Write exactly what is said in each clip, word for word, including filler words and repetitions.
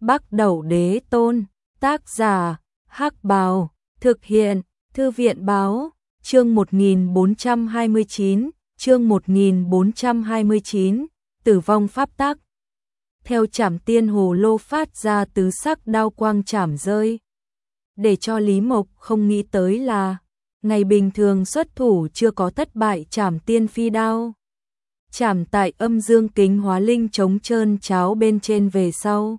Bắc Đẩu Đế Tôn, tác giả, Hắc Bào, thực hiện, Thư viện Báo, chương một nghìn bốn trăm hai mươi chín, chương một nghìn bốn trăm hai mươi chín, Tử vong pháp tắc. Theo Trảm Tiên Hồ Lô phát ra tứ sắc đao quang chảm rơi. Để cho Lý Mộc không nghĩ tới là, ngày bình thường xuất thủ chưa có thất bại Trảm Tiên Phi Đao. Chảm tại âm dương kính hóa linh trống trơn cháo bên trên về sau.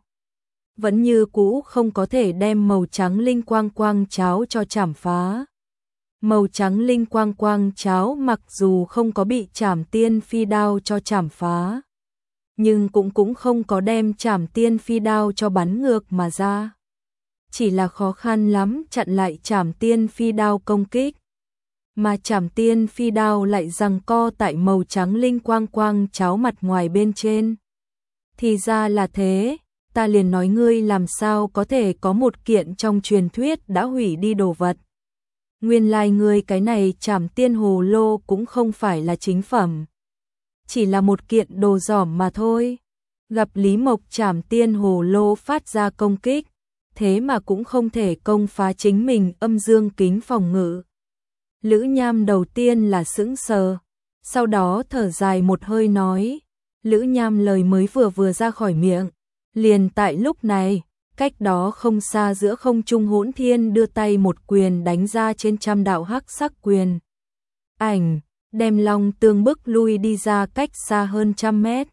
Vẫn như cũ không có thể đem màu trắng linh quang quang cháo cho chảm phá. Màu trắng linh quang quang cháo mặc dù không có bị Trảm Tiên Phi Đao cho chảm phá, nhưng cũng cũng không có đem Trảm Tiên Phi Đao cho bắn ngược mà ra. Chỉ là khó khăn lắm chặn lại Trảm Tiên Phi Đao công kích. Mà Trảm Tiên Phi Đao lại giằng co tại màu trắng linh quang quang cháo mặt ngoài bên trên. Thì ra là thế, ta liền nói ngươi làm sao có thể có một kiện trong truyền thuyết đã hủy đi đồ vật. Nguyên lai ngươi cái này Trảm Tiên Hồ Lô cũng không phải là chính phẩm, chỉ là một kiện đồ giỏm mà thôi. Gặp Lý Mộc Trảm Tiên Hồ Lô phát ra công kích, thế mà cũng không thể công phá chính mình âm dương kính phòng ngự. Lữ Nham đầu tiên là sững sờ, sau đó thở dài một hơi nói, Lữ Nham lời mới vừa vừa ra khỏi miệng, liền tại lúc này, cách đó không xa giữa không trung Hỗn Thiên đưa tay một quyền đánh ra trên trăm đạo hắc sắc quyền. Ảnh, đem Long Tương bức lui đi ra cách xa hơn trăm mét.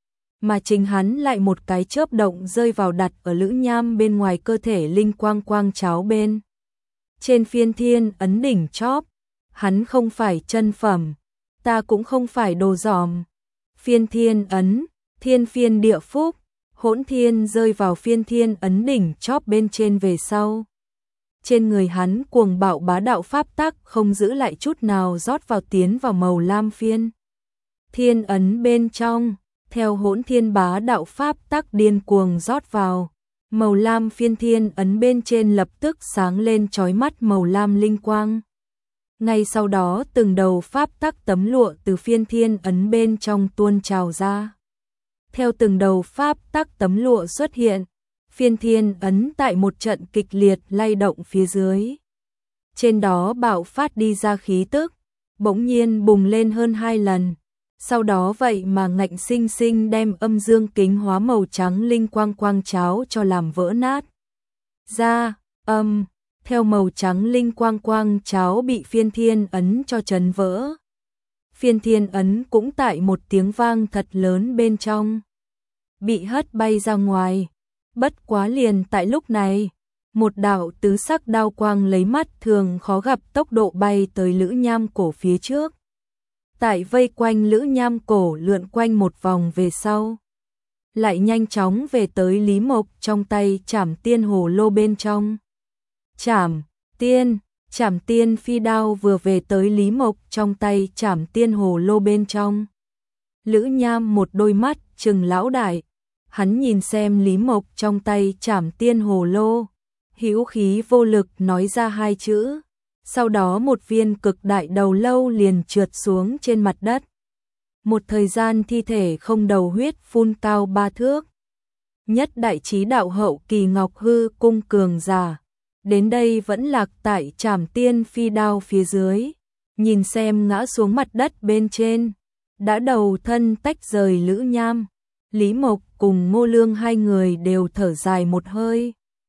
Mà chính hắn lại một cái chớp động rơi vào đặt ở Lữ Nham bên ngoài cơ thể linh quang quang cháo bên. Trên phiên thiên ấn đỉnh chóp, hắn không phải chân phẩm, ta cũng không phải đồ giỏm. Phiên thiên ấn, thiên phiên địa phúc, Hỗn Thiên rơi vào phiên thiên ấn đỉnh chóp bên trên về sau. Trên người hắn cuồng bạo bá đạo pháp tắc không giữ lại chút nào rót vào tiến vào màu lam phiên thiên ấn bên trong. Theo Hỗn Thiên bá đạo pháp tắc điên cuồng rót vào, màu lam phiên thiên ấn bên trên lập tức sáng lên chói mắt màu lam linh quang. Ngay sau đó từng đầu pháp tắc tấm lụa từ phiên thiên ấn bên trong tuôn trào ra. Theo từng đầu pháp tắc tấm lụa xuất hiện, phiên thiên ấn tại một trận kịch liệt lay động phía dưới. Trên đó bạo phát đi ra khí tức, bỗng nhiên bùng lên hơn hai lần. Sau đó vậy mà ngạnh sinh sinh đem âm dương kính hóa màu trắng linh quang quang cháo cho làm vỡ nát. Ra, âm, theo màu trắng linh quang quang cháo bị phiên thiên ấn cho chấn vỡ. Phiên thiên ấn cũng tại một tiếng vang thật lớn bên trong, bị hất bay ra ngoài. Bất quá liền tại lúc này, một đạo tứ sắc đao quang lấy mắt thường khó gặp tốc độ bay tới Lữ Nham cổ phía trước. Tại vây quanh Lữ Nham cổ lượn quanh một vòng về sau, lại nhanh chóng về tới Lý Mộc trong tay Trảm Tiên Hồ Lô bên trong. Trảm Tiên, Trảm Tiên Phi Đao vừa về tới Lý Mộc trong tay Trảm Tiên Hồ Lô bên trong. Lữ Nham một đôi mắt trừng lão đại, hắn nhìn xem Lý Mộc trong tay Trảm Tiên Hồ Lô, hữu khí vô lực nói ra hai chữ. Sau đó một viên cực đại đầu lâu liền trượt xuống trên mặt đất. Một thời gian thi thể không đầu huyết phun cao ba thước. Nhất đại chí đạo hậu kỳ Ngọc Hư cung cường giả, đến đây vẫn lạc tại Trảm Tiên Phi Đao phía dưới. Nhìn xem ngã xuống mặt đất bên trên, đã đầu thân tách rời Lữ Nham, Lý Mộc cùng Ngô Lương hai người đều thở dài một hơi.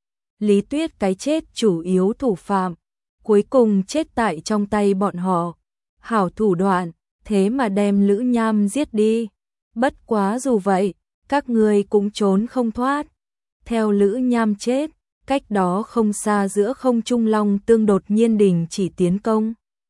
Lý Tuyết cái chết chủ yếu thủ phạm, cuối cùng chết tại trong tay bọn họ. Hảo thủ đoạn, thế mà đem Lữ Nham giết đi. Bất quá dù vậy, các người cũng trốn không thoát. Theo Lữ Nham chết, cách đó không xa giữa không trung Long Tương đột nhiên đình chỉ tiến công.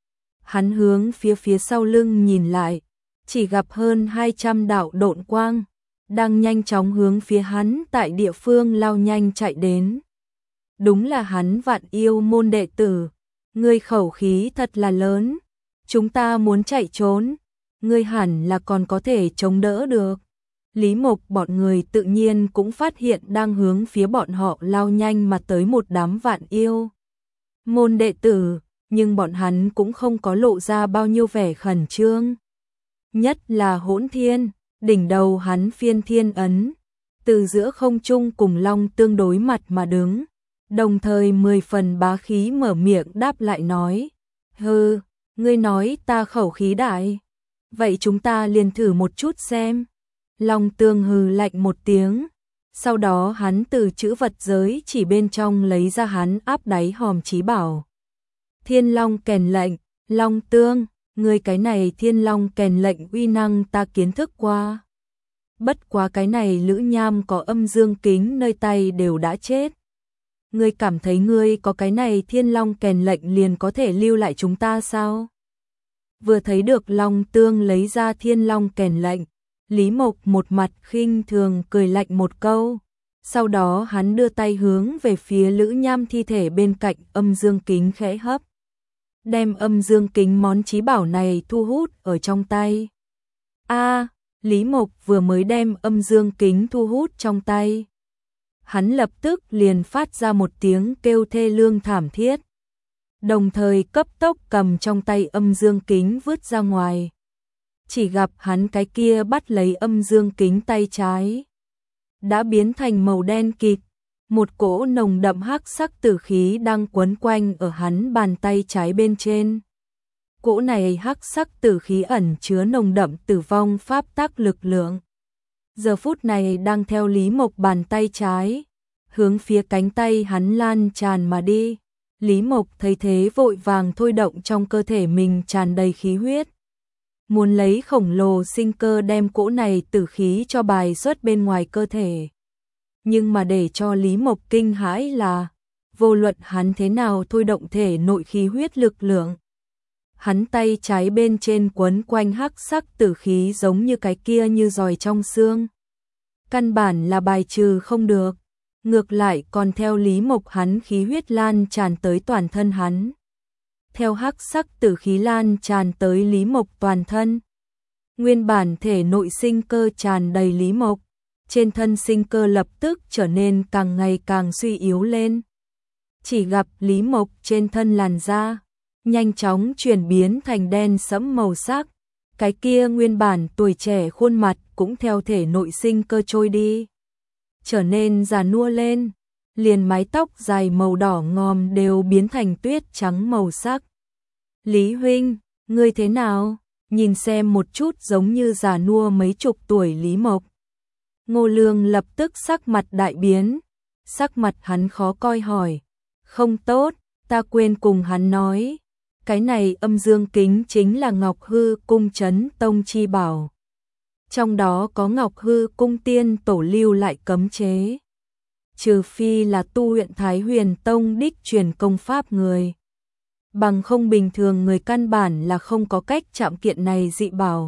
Hắn hướng phía phía sau lưng nhìn lại, chỉ gặp hơn hai trăm đạo độn quang đang nhanh chóng hướng phía hắn tại địa phương lao nhanh chạy đến. Đúng là hắn Vạn Yêu môn đệ tử. Ngươi khẩu khí thật là lớn, chúng ta muốn chạy trốn, ngươi hẳn là còn có thể chống đỡ được. Lý Mộc bọn người tự nhiên cũng phát hiện đang hướng phía bọn họ lao nhanh mà tới một đám Vạn Yêu môn đệ tử, nhưng bọn hắn cũng không có lộ ra bao nhiêu vẻ khẩn trương. Nhất là Hỗn Thiên, đỉnh đầu hắn phiên thiên ấn, từ giữa không trung cùng Long Tương đối mặt mà đứng, đồng thời mười phần bá khí mở miệng đáp lại nói, hừ, ngươi nói ta khẩu khí đại, vậy chúng ta liền thử một chút xem. Long Tương hừ lạnh một tiếng, sau đó hắn từ chữ vật giới chỉ bên trong lấy ra hắn áp đáy hòm chí bảo. Thiên Long kèn lệnh, Long Tương, ngươi cái này Thiên Long kèn lệnh uy năng ta kiến thức qua. Bất quá cái này Lữ Nham có âm dương kính nơi tay đều đã chết. Ngươi cảm thấy ngươi có cái này Thiên Long kèn lệnh liền có thể lưu lại chúng ta sao? Vừa thấy được Long Tương lấy ra Thiên Long kèn lệnh, Lý Mộc một mặt khinh thường cười lạnh một câu, sau đó hắn đưa tay hướng về phía Lữ Nham thi thể bên cạnh âm dương kính khẽ hấp, đem âm dương kính món chí bảo này thu hút ở trong tay. A, Lý Mộc vừa mới đem âm dương kính thu hút trong tay, hắn lập tức liền phát ra một tiếng kêu thê lương thảm thiết, đồng thời cấp tốc cầm trong tay âm dương kính vứt ra ngoài. Chỉ gặp hắn cái kia bắt lấy âm dương kính tay trái, đã biến thành màu đen kịt, một cỗ nồng đậm hắc sắc tử khí đang quấn quanh ở hắn bàn tay trái bên trên. Cỗ này hắc sắc tử khí ẩn chứa nồng đậm tử vong pháp tắc lực lượng. Giờ phút này đang theo Lý Mộc bàn tay trái, hướng phía cánh tay hắn lan tràn mà đi. Lý Mộc thấy thế vội vàng thôi động trong cơ thể mình tràn đầy khí huyết, muốn lấy khổng lồ sinh cơ đem cỗ này tử khí cho bài xuất bên ngoài cơ thể. Nhưng mà để cho Lý Mộc kinh hãi là, vô luận hắn thế nào thôi động thể nội khí huyết lực lượng, hắn tay trái bên trên quấn quanh hắc sắc tử khí giống như cái kia như giòi trong xương. Căn bản là bài trừ không được, ngược lại còn theo Lý Mộc hắn khí huyết lan tràn tới toàn thân hắn. Theo hắc sắc tử khí lan tràn tới Lý Mộc toàn thân, nguyên bản thể nội sinh cơ tràn đầy Lý Mộc, trên thân sinh cơ lập tức trở nên càng ngày càng suy yếu lên. Chỉ gặp Lý Mộc trên thân làn da nhanh chóng chuyển biến thành đen sẫm màu sắc, cái kia nguyên bản tuổi trẻ khuôn mặt cũng theo thể nội sinh cơ trôi đi, trở nên già nua lên, liền mái tóc dài màu đỏ ngòm đều biến thành tuyết trắng màu sắc. Lý huynh, ngươi thế nào? Nhìn xem một chút giống như già nua mấy chục tuổi Lý Mộc. Ngô Lương lập tức sắc mặt đại biến, sắc mặt hắn khó coi hỏi, không tốt, ta quên cùng hắn nói, cái này âm dương kính chính là Ngọc Hư Cung Chấn Tông chi bảo. Trong đó có Ngọc Hư Cung tiên tổ lưu lại cấm chế. Trừ phi là tu luyện Thái Huyền Tông đích truyền công pháp người, bằng không bình thường người căn bản là không có cách chạm kiện này dị bảo.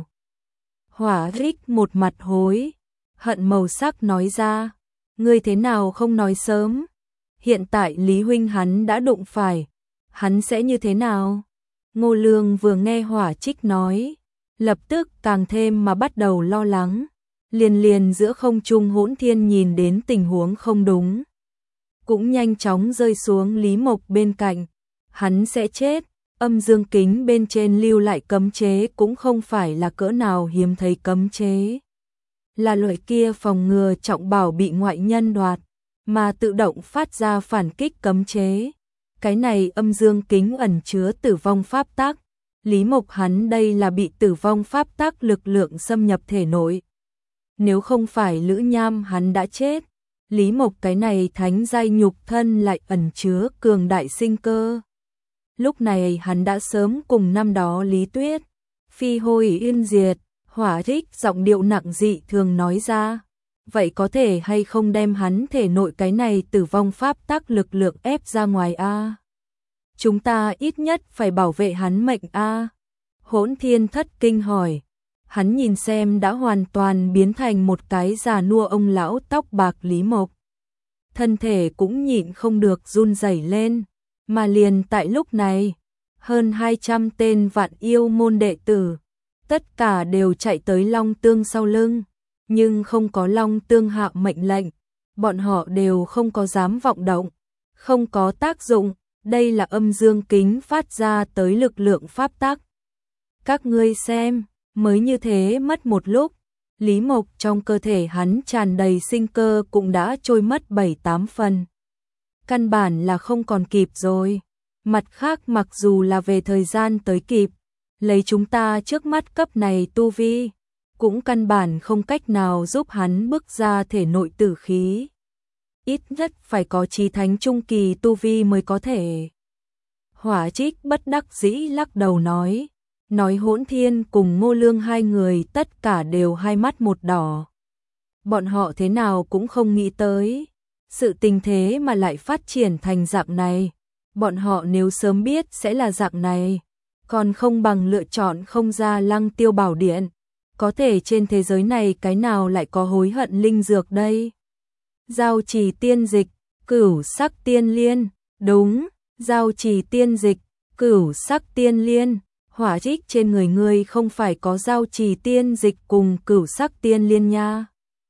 Hỏa Rích một mặt hối hận màu sắc nói ra, ngươi thế nào không nói sớm, hiện tại Lý huynh hắn đã đụng phải, hắn sẽ như thế nào? Ngô Lương vừa nghe Hỏa Trích nói, lập tức càng thêm mà bắt đầu lo lắng, liền liền giữa không trung Hỗn Thiên nhìn đến tình huống không đúng, cũng nhanh chóng rơi xuống Lý Mộc bên cạnh, hắn sẽ chết, âm dương kính bên trên lưu lại cấm chế cũng không phải là cỡ nào hiếm thấy cấm chế, là loại kia phòng ngừa trọng bảo bị ngoại nhân đoạt, mà tự động phát ra phản kích cấm chế. Cái này âm dương kính ẩn chứa tử vong pháp tắc, Lý Mộc hắn đây là bị tử vong pháp tắc lực lượng xâm nhập thể nội. Nếu không phải Lữ Nham hắn đã chết, Lý Mộc cái này thánh giai nhục thân lại ẩn chứa cường đại sinh cơ. Lúc này hắn đã sớm cùng năm đó Lý Tuyết, phi hôi yên diệt. Hỏa Thích giọng điệu nặng dị thường nói ra, vậy có thể hay không đem hắn thể nội cái này tử vong pháp tắc lực lượng ép ra ngoài a? Chúng ta ít nhất phải bảo vệ hắn mệnh a. Hỗn Thiên thất kinh hỏi, hắn nhìn xem đã hoàn toàn biến thành một cái già nua ông lão tóc bạc Lý Mộc. Thân thể cũng nhịn không được run rẩy lên, mà liền tại lúc này, hơn hai trăm tên vạn yêu môn đệ tử, tất cả đều chạy tới Long Tương sau lưng, nhưng không có Long Tương hạ mệnh lệnh, bọn họ đều không có dám vọng động, không có tác dụng, đây là âm dương kính phát ra tới lực lượng pháp tắc. Các ngươi xem, mới như thế mất một lúc, Lý Mộc trong cơ thể hắn tràn đầy sinh cơ cũng đã trôi mất bảy tám phần. Căn bản là không còn kịp rồi. Mặt khác mặc dù là về thời gian tới kịp, lấy chúng ta trước mắt cấp này tu vi, cũng căn bản không cách nào giúp hắn bức ra thể nội tử khí. Ít nhất phải có chí thánh trung kỳ tu vi mới có thể. Hỏa Trích bất đắc dĩ lắc đầu nói, nói Hỗn Thiên cùng Ngô Lương hai người tất cả đều hai mắt một đỏ. Bọn họ thế nào cũng không nghĩ tới, sự tình thế mà lại phát triển thành dạng này. Bọn họ nếu sớm biết sẽ là dạng này, còn không bằng lựa chọn không ra Lăng Tiêu Bảo Điện. Có thể trên thế giới này cái nào lại có hối hận linh dược đây? Giao Trì tiên dịch, Cửu Sắc tiên liên, đúng, Giao Trì tiên dịch, Cửu Sắc tiên liên. Hỏa Trích trên người ngươi không phải có Giao Trì tiên dịch cùng Cửu Sắc tiên liên nha.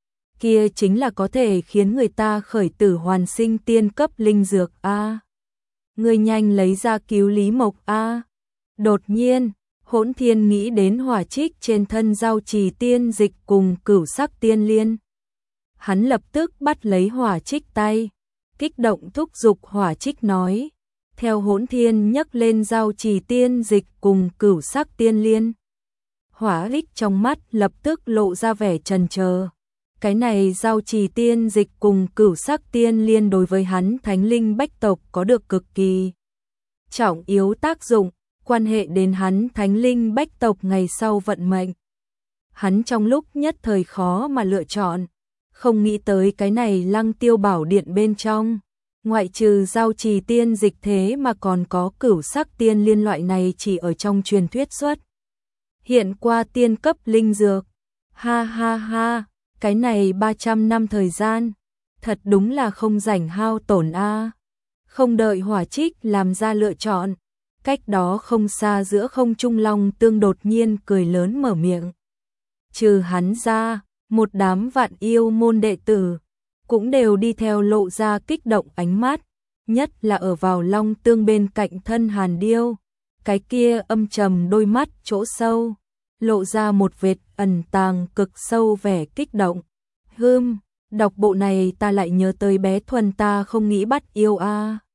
Kia chính là có thể khiến người ta khởi tử hoàn sinh tiên cấp linh dược a. Ngươi nhanh lấy ra cứu Lý Mộc a. Đột nhiên, Hỗn Thiên nghĩ đến Hỏa Trích trên thân Giao Trì tiên dịch cùng Cửu Sắc tiên liên. Hắn lập tức bắt lấy Hỏa Trích tay, kích động thúc giục Hỏa Trích nói, theo Hỗn Thiên nhấc lên Giao Trì tiên dịch cùng Cửu Sắc tiên liên. Hỏa Trích trong mắt lập tức lộ ra vẻ chần chờ. Cái này Giao Trì tiên dịch cùng Cửu Sắc tiên liên đối với hắn Thánh Linh Bách tộc có được cực kỳ trọng yếu tác dụng, quan hệ đến hắn Thánh Linh Bách tộc ngày sau vận mệnh. Hắn trong lúc nhất thời khó mà lựa chọn, không nghĩ tới cái này Lăng Tiêu Bảo Điện bên trong, ngoại trừ Giao Trì tiên dịch thế mà còn có Cửu Sắc tiên liên loại này chỉ ở trong truyền thuyết xuất hiện qua tiên cấp linh dược. Ha ha ha, cái này ba trăm năm thời gian, thật đúng là không rảnh hao tổn a. Không đợi Hỏa Trích làm ra lựa chọn, cách đó không xa giữa không trung Long Tương đột nhiên cười lớn mở miệng. Trừ hắn ra, một đám vạn yêu môn đệ tử cũng đều đi theo lộ ra kích động ánh mắt, nhất là ở vào Long Tương bên cạnh thân Hàn Điêu, cái kia âm trầm đôi mắt chỗ sâu, lộ ra một vệt ẩn tàng cực sâu vẻ kích động. Hừm, đọc bộ này ta lại nhớ tới bé Thuần ta không nghĩ bắt yêu a.